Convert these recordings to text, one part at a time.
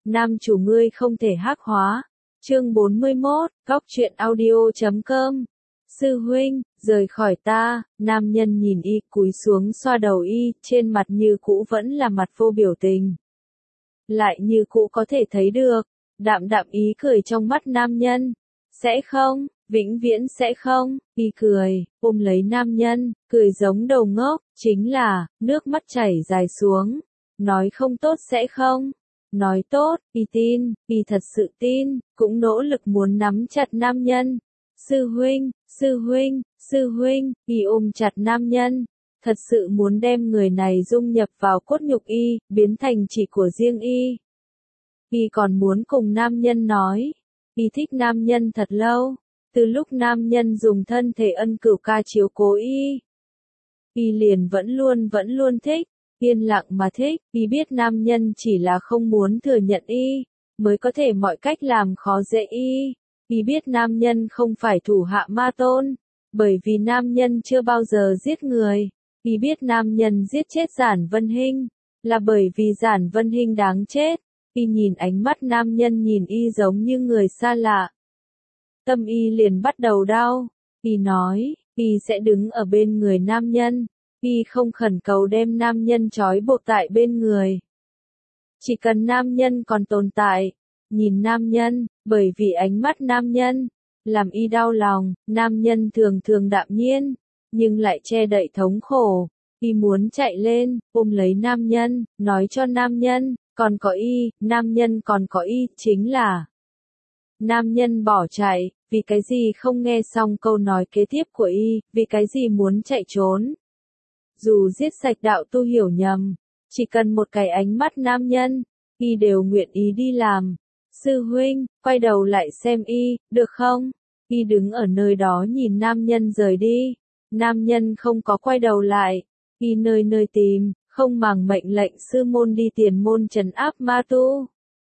nam chủ ngươi không thể hắc hóa. Chương 41, góc truyện audio.com. Sư huynh, rời khỏi ta, nam nhân nhìn y cúi xuống xoa đầu y, trên mặt như cũ vẫn là mặt vô biểu tình. Lại như cũ có thể thấy được, đạm đạm ý cười trong mắt nam nhân. Sẽ không, vĩnh viễn sẽ không, y cười, ôm lấy nam nhân, cười giống đầu ngốc, chính là, nước mắt chảy dài xuống. Nói không tốt sẽ không. Nói tốt, y tin, y thật sự tin, cũng nỗ lực muốn nắm chặt nam nhân. Sư huynh, sư huynh, sư huynh, y ôm chặt nam nhân, thật sự muốn đem người này dung nhập vào cốt nhục y, biến thành chỉ của riêng y. Y còn muốn cùng nam nhân nói, y thích nam nhân thật lâu, từ lúc nam nhân dùng thân thể ân cửu ca chiếu cố y liền vẫn luôn thích. Yên lặng mà thích, y biết nam nhân chỉ là không muốn thừa nhận y, mới có thể mọi cách làm khó dễ y biết nam nhân không phải thủ hạ ma tôn, bởi vì nam nhân chưa bao giờ giết người, y biết nam nhân giết chết Giản Vân Hinh, là bởi vì Giản Vân Hinh đáng chết, y nhìn ánh mắt nam nhân nhìn y giống như người xa lạ. Tâm y liền bắt đầu đau, y nói, y sẽ đứng ở bên người nam nhân. Y không khẩn cầu đem nam nhân trói buộc tại bên người. Chỉ cần nam nhân còn tồn tại, nhìn nam nhân, bởi vì ánh mắt nam nhân, làm y đau lòng, nam nhân thường thường đạm nhiên, nhưng lại che đậy thống khổ. Y muốn chạy lên, ôm lấy nam nhân, nói cho nam nhân, còn có y, nam nhân còn có y, chính là. Nam nhân bỏ chạy, vì cái gì không nghe xong câu nói kế tiếp của y, vì cái gì muốn chạy trốn. Dù giết sạch đạo tu hiểu nhầm, chỉ cần một cái ánh mắt nam nhân, y đều nguyện ý đi làm. Sư huynh, quay đầu lại xem y, được không? Y đứng ở nơi đó nhìn nam nhân rời đi. Nam nhân không có quay đầu lại. Y nơi nơi tìm, không màng mệnh lệnh sư môn đi tiền môn trấn áp ma tu.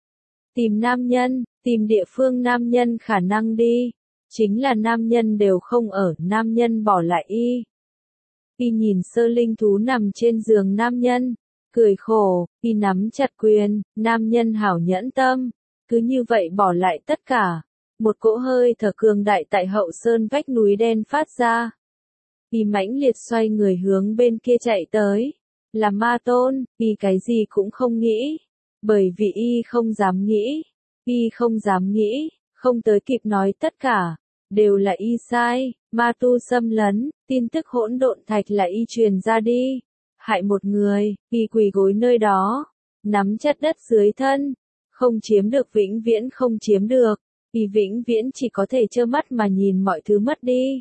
Tìm nam nhân, tìm địa phương nam nhân khả năng đi. Chính là nam nhân đều không ở, nam nhân bỏ lại y. Y nhìn sơ linh thú nằm trên giường nam nhân, cười khổ, y nắm chặt quyền, nam nhân hảo nhẫn tâm, cứ như vậy bỏ lại tất cả. Một cỗ hơi thở cường đại tại hậu sơn vách núi đen phát ra. Y mãnh liệt xoay người hướng bên kia chạy tới. Là ma tôn, y cái gì cũng không nghĩ. Bởi vì y không dám nghĩ. Y không dám nghĩ, không tới kịp nói tất cả. Đều là y sai, ma tu xâm lấn, tin tức hỗn độn thạch là y truyền ra đi. Hại một người, y quỳ gối nơi đó, nắm chặt đất dưới thân. Không chiếm được vĩnh viễn không chiếm được, y vĩnh viễn chỉ có thể trơ mắt mà nhìn mọi thứ mất đi.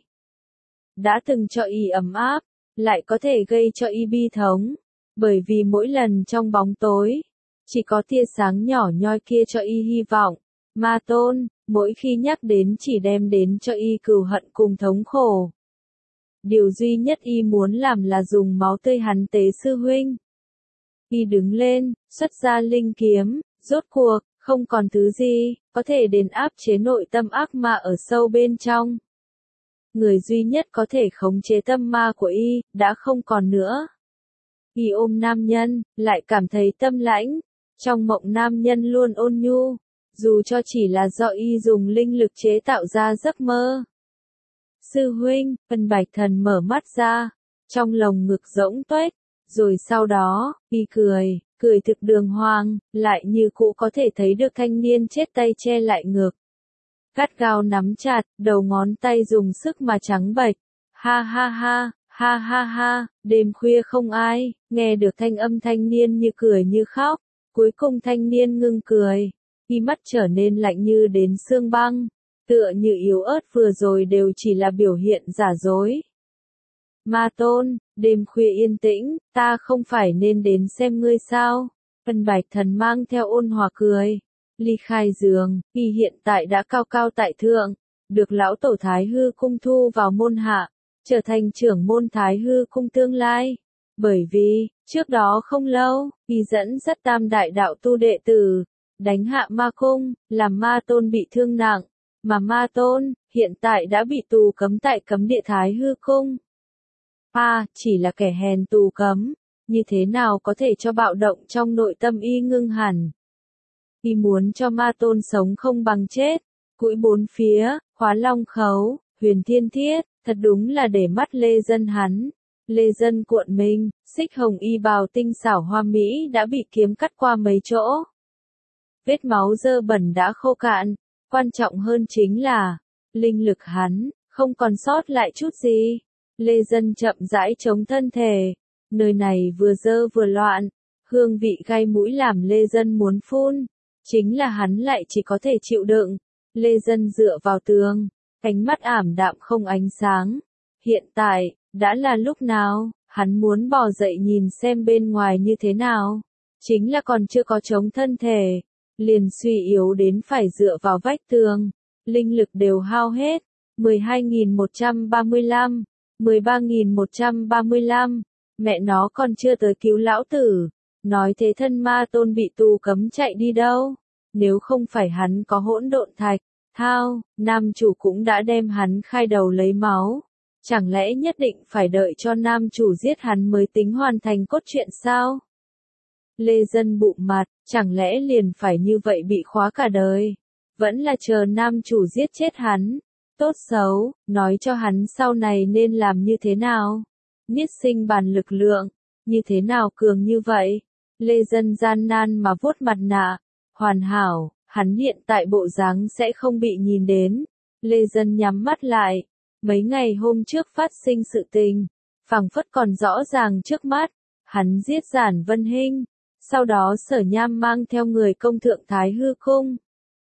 Đã từng cho y ấm áp, lại có thể gây cho y bi thống. Bởi vì mỗi lần trong bóng tối, chỉ có tia sáng nhỏ nhoi kia cho y hy vọng. Ma tôn, mỗi khi nhắc đến chỉ đem đến cho y cừu hận cùng thống khổ. Điều duy nhất y muốn làm là dùng máu tươi hắn tế sư huynh. Y đứng lên, xuất ra linh kiếm, rốt cuộc, không còn thứ gì, có thể đền áp chế nội tâm ác ma ở sâu bên trong. Người duy nhất có thể khống chế tâm ma của y, đã không còn nữa. Y ôm nam nhân, lại cảm thấy tâm lãnh, trong mộng nam nhân luôn ôn nhu. Dù cho chỉ là do y dùng linh lực chế tạo ra giấc mơ. Sư huynh, Vân Bạch Thần mở mắt ra, trong lồng ngực rỗng tuếch, rồi sau đó, y cười thực đường hoàng, lại như cũ có thể thấy được thanh niên chết tay che lại ngực. Gắt gao nắm chặt, đầu ngón tay dùng sức mà trắng bệch. Ha ha ha, ha ha ha, đêm khuya không ai, nghe được thanh âm thanh niên như cười như khóc, cuối cùng thanh niên ngưng cười. Y mắt trở nên lạnh như đến xương băng, tựa như yếu ớt vừa rồi đều chỉ là biểu hiện giả dối. Ma tôn, đêm khuya yên tĩnh, ta không phải nên đến xem ngươi sao? Vân Bạch Thần mang theo ôn hòa cười. Ly khai giường, y hiện tại đã cao cao tại thượng, được lão tổ Thái Hư cung thu vào môn hạ, trở thành trưởng môn Thái Hư cung tương lai. Bởi vì, trước đó không lâu, y dẫn dắt tam đại đạo tu đệ tử, đánh hạ ma cung, làm ma tôn bị thương nặng, mà ma tôn, hiện tại đã bị tù cấm tại cấm địa Thái Hư cung. Chỉ là kẻ hèn tù cấm, như thế nào có thể cho bạo động trong nội tâm y ngưng hẳn. Y muốn cho ma tôn sống không bằng chết. Cũi bốn phía, Hóa Long Khấu, Huyền Thiên Thiết, thật đúng là để mắt Lê Dân hắn. Lê Dân cuộn mình, xích hồng y bào tinh xảo hoa mỹ đã bị kiếm cắt qua mấy chỗ. Vết máu dơ bẩn đã khô cạn, quan trọng hơn chính là, linh lực hắn, không còn sót lại chút gì. Lê Dân chậm rãi chống thân thể, nơi này vừa dơ vừa loạn, hương vị gai mũi làm Lê Dân muốn phun, chính là hắn lại chỉ có thể chịu đựng. Lê Dân dựa vào tường, ánh mắt ảm đạm không ánh sáng. Hiện tại, đã là lúc nào, hắn muốn bò dậy nhìn xem bên ngoài như thế nào. Chính là còn chưa có chống thân thể, liền suy yếu đến phải dựa vào vách tường. Linh lực đều hao hết. 12.135, 13.135, mẹ nó còn chưa tới cứu lão tử. Nói thế thân ma tôn bị tù cấm chạy đi đâu. Nếu không phải hắn có hỗn độn thạch, thao, nam chủ cũng đã đem hắn khai đầu lấy máu. Chẳng lẽ nhất định phải đợi cho nam chủ giết hắn mới tính hoàn thành cốt truyện sao? Lê Dân bụng mặt, chẳng lẽ liền phải như vậy bị khóa cả đời? Vẫn là chờ nam chủ giết chết hắn. Tốt xấu, nói cho hắn sau này nên làm như thế nào? Niết sinh bàn lực lượng, như thế nào cường như vậy? Lê Dân gian nan mà vuốt mặt nạ. Hoàn hảo, hắn hiện tại bộ dáng sẽ không bị nhìn đến. Lê Dân nhắm mắt lại. Mấy ngày hôm trước phát sinh sự tình, phảng phất còn rõ ràng trước mắt. Hắn giết Giản Vân Hinh, sau đó Sở Nham mang theo người công thượng Thái Hư Cung.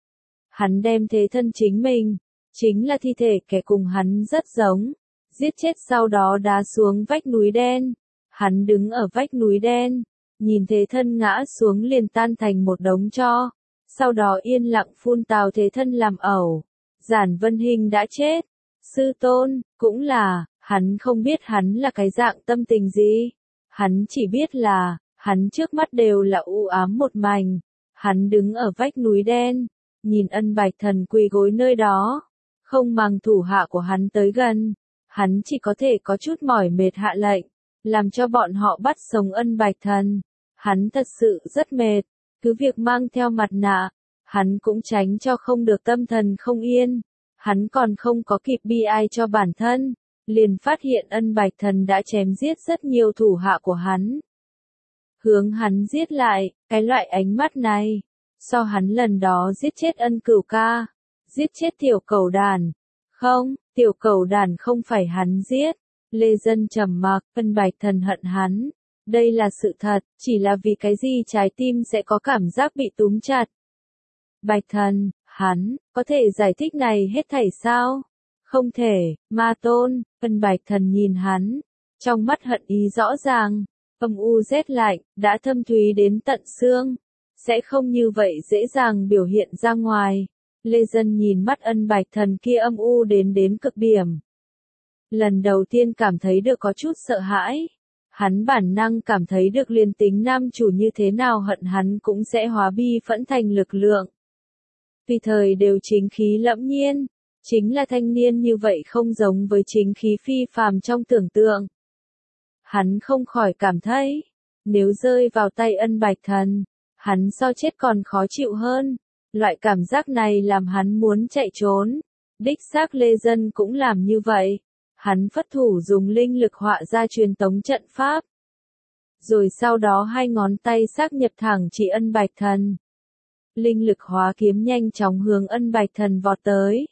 Hắn đem thế thân chính mình, chính là thi thể kẻ cùng hắn rất giống, giết chết sau đó đá xuống vách núi đen. Hắn đứng ở vách núi đen, nhìn thế thân ngã xuống liền tan thành một đống tro, sau đó yên lặng phun tào thế thân làm ẩu. Giản Vân Hinh đã chết. Sư tôn, cũng là, hắn không biết hắn là cái dạng tâm tình gì. Hắn chỉ biết là, hắn trước mắt đều là u ám một mảnh. Hắn đứng ở vách núi đen, nhìn Ân Bạch Thần quỳ gối nơi đó. Không màng thủ hạ của hắn tới gần, hắn chỉ có thể có chút mỏi mệt hạ lệnh, làm cho bọn họ bắt sống Ân Bạch Thần. Hắn thật sự rất mệt, cứ việc mang theo mặt nạ, hắn cũng tránh cho không được tâm thần không yên. Hắn còn không có kịp bi ai cho bản thân, liền phát hiện Ân Bạch Thần đã chém giết rất nhiều thủ hạ của hắn. Hướng hắn giết lại, cái loại ánh mắt này, so hắn lần đó giết chết Ân Cửu Ca, giết chết Tiểu Cẩu Đàn. Không, Tiểu Cẩu Đàn không phải hắn giết. Lê Dân trầm mặc, Ân Bạch Thần hận hắn. Đây là sự thật, chỉ là vì cái gì trái tim sẽ có cảm giác bị túm chặt. Bạch Thần, hắn, có thể giải thích này hết thảy sao? Không thể, ma tôn. Ân Bạch Thần nhìn hắn, trong mắt hận ý rõ ràng, âm u rét lạnh, đã thâm thúy đến tận xương, sẽ không như vậy dễ dàng biểu hiện ra ngoài. Lê Dân nhìn mắt Ân Bạch Thần kia âm u đến cực điểm. Lần đầu tiên cảm thấy được có chút sợ hãi. Hắn bản năng cảm thấy được liền tính nam chủ như thế nào hận hắn cũng sẽ hóa bi phẫn thành lực lượng. Tùy thời đều chính khí lẫm nhiên, chính là thanh niên như vậy không giống với chính khí phi phàm trong tưởng tượng. Hắn không khỏi cảm thấy, nếu rơi vào tay Ân Bạch Thần, hắn so chết còn khó chịu hơn. Loại cảm giác này làm hắn muốn chạy trốn. Đích xác Lê Dân cũng làm như vậy. Hắn phất thủ dùng linh lực họa ra truyền tống trận pháp. Rồi sau đó hai ngón tay xác nhập thẳng chỉ Ân Bạch Thần. Linh lực hóa kiếm nhanh chóng hướng Ân Bạch Thần vọt tới.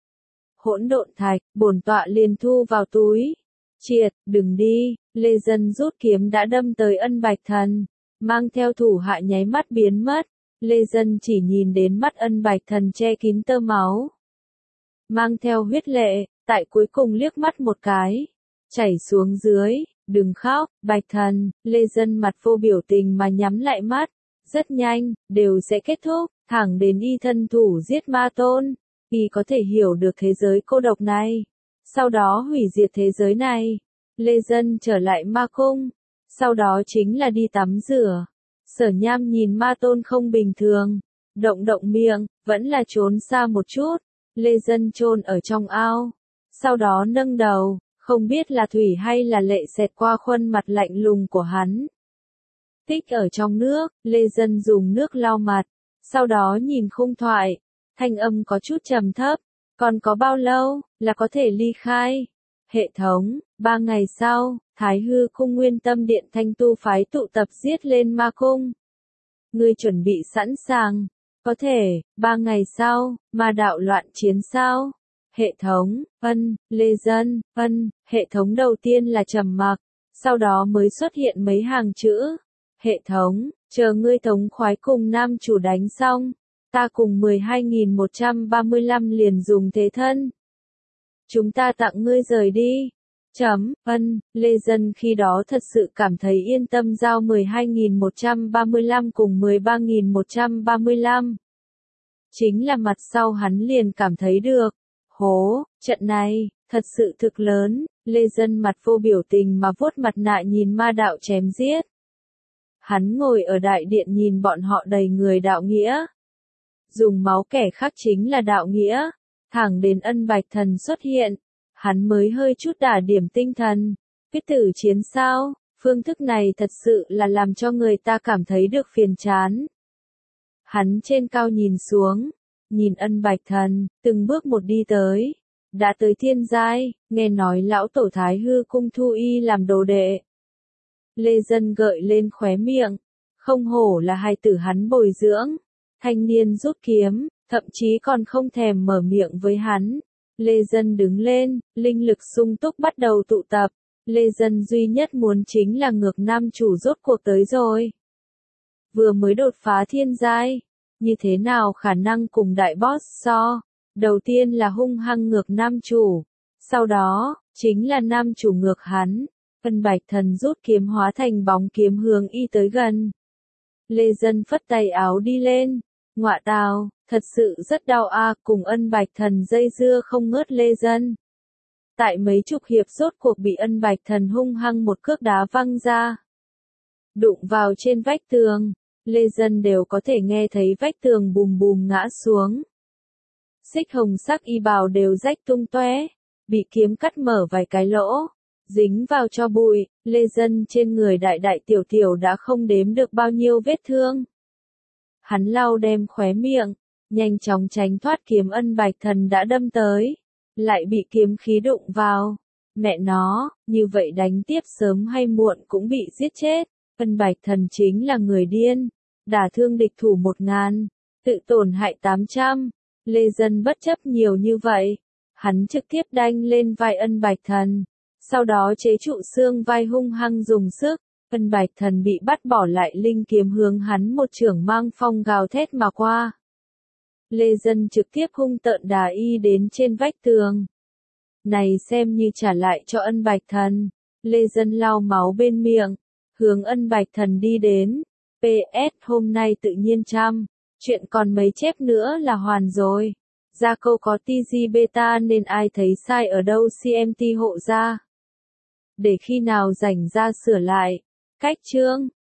Hỗn độn thạch, bổn tọa liền thu vào túi. Triệt, đừng đi. Lê Dân rút kiếm đã đâm tới Ân Bạch Thần, mang theo thủ hạ nháy mắt biến mất. Lê Dân chỉ nhìn đến mắt Ân Bạch Thần che kín tơ máu, mang theo huyết lệ, tại cuối cùng liếc mắt một cái, chảy xuống dưới. Đừng khóc, Bạch Thần. Lê Dân mặt vô biểu tình mà nhắm lại mắt. Rất nhanh, đều sẽ kết thúc, thẳng đến y thân thủ giết ma tôn. Y có thể hiểu được thế giới cô độc này, sau đó hủy diệt thế giới này. Lê Dân trở lại ma cung, sau đó chính là đi tắm rửa. Sở Nham nhìn ma tôn không bình thường, động miệng, vẫn là trốn xa một chút. Lê Dân chôn ở trong ao, sau đó nâng đầu, không biết là thủy hay là lệ xẹt qua khuôn mặt lạnh lùng của hắn. Tích ở trong nước, Lê Dân dùng nước lau mặt, Sau đó nhìn khung thoại, thanh âm có chút trầm thấp, còn có bao lâu là có thể ly khai? Hệ thống, 3 ngày sau, Thái Hư Cung Nguyên Tâm Điện Thanh Tu phái tụ tập giết lên ma cung. Ngươi chuẩn bị sẵn sàng, có thể, 3 ngày sau, ma đạo loạn chiến sao? Hệ thống, Lê Dân, hệ thống đầu tiên là trầm mặc, sau đó mới xuất hiện mấy hàng chữ. Hệ thống, chờ ngươi thống khoái cùng nam chủ đánh xong, ta cùng 12.135 liền dùng thế thân. Chúng ta tặng ngươi rời đi. Lê Dân khi đó thật sự cảm thấy yên tâm giao 12.135 cùng 13.135. Chính là mặt sau hắn liền cảm thấy được. Hố, trận này, thật sự thực lớn, Lê Dân mặt vô biểu tình mà vuốt mặt nạ nhìn ma đạo chém giết. Hắn ngồi ở đại điện nhìn bọn họ đầy người đạo nghĩa. Dùng máu kẻ khác chính là đạo nghĩa, thẳng đến Ân Bạch Thần xuất hiện, hắn mới hơi chút đả điểm tinh thần. Quyết tử chiến sao, phương thức này thật sự là làm cho người ta cảm thấy được phiền chán. Hắn trên cao nhìn xuống, nhìn Ân Bạch Thần, từng bước một đi tới. Đã tới thiên giai, nghe nói lão tổ Thái Hư Cung thu y làm đồ đệ. Lê Dân gợi lên khóe miệng, không hổ là hài tử hắn bồi dưỡng. Thanh niên rút kiếm, thậm chí còn không thèm mở miệng với hắn. Lê Dân đứng lên, linh lực sung túc bắt đầu tụ tập. Lê Dân duy nhất muốn chính là ngược nam chủ rốt cuộc tới rồi. Vừa mới đột phá thiên giai, như thế nào khả năng cùng đại boss so? Đầu tiên là hung hăng ngược nam chủ, sau đó, chính là nam chủ ngược hắn. Ân Bạch Thần rút kiếm hóa thành bóng kiếm hướng y tới gần. Lê Dân phất tay áo đi lên. Ngọa tào, thật sự rất đau a, cùng Ân Bạch Thần dây dưa không ngớt Lê Dân. Tại mấy chục hiệp rốt cuộc bị Ân Bạch Thần hung hăng một cước đá văng ra. Đụng vào trên vách tường, Lê Dân đều có thể nghe thấy vách tường bùm bùm ngã xuống. Xích hồng sắc y bào đều rách tung tóe, bị kiếm cắt mở vài cái lỗ, dính vào cho bụi. Lê Dân trên người đại đại tiểu tiểu đã không đếm được bao nhiêu vết thương. Hắn lau đem khóe miệng, nhanh chóng tránh thoát kiếm Ân Bạch Thần đã đâm tới, lại bị kiếm khí đụng vào. Mẹ nó, như vậy đánh tiếp sớm hay muộn cũng bị giết chết. Ân Bạch Thần chính là người điên, đả thương địch thủ 1000, tự tổn hại 800. Lê Dân bất chấp nhiều như vậy, hắn trực tiếp đanh lên vai Ân Bạch Thần, sau đó chế trụ xương vai hung hăng dùng sức. Ân Bạch Thần bị bắt bỏ lại linh kiếm hướng hắn một chưởng mang phong gào thét mà qua. Lê Dân trực tiếp hung tợn đá y đến trên vách tường. Này xem như trả lại cho Ân Bạch Thần. Lê Dân lau máu bên miệng, hướng Ân Bạch Thần đi đến. PS hôm nay tự nhiên chuyện còn mấy chép nữa là hoàn rồi. Ra câu có TG beta nên ai thấy sai ở đâu CMT hộ ra. Để khi nào rảnh ra sửa lại. Cách chương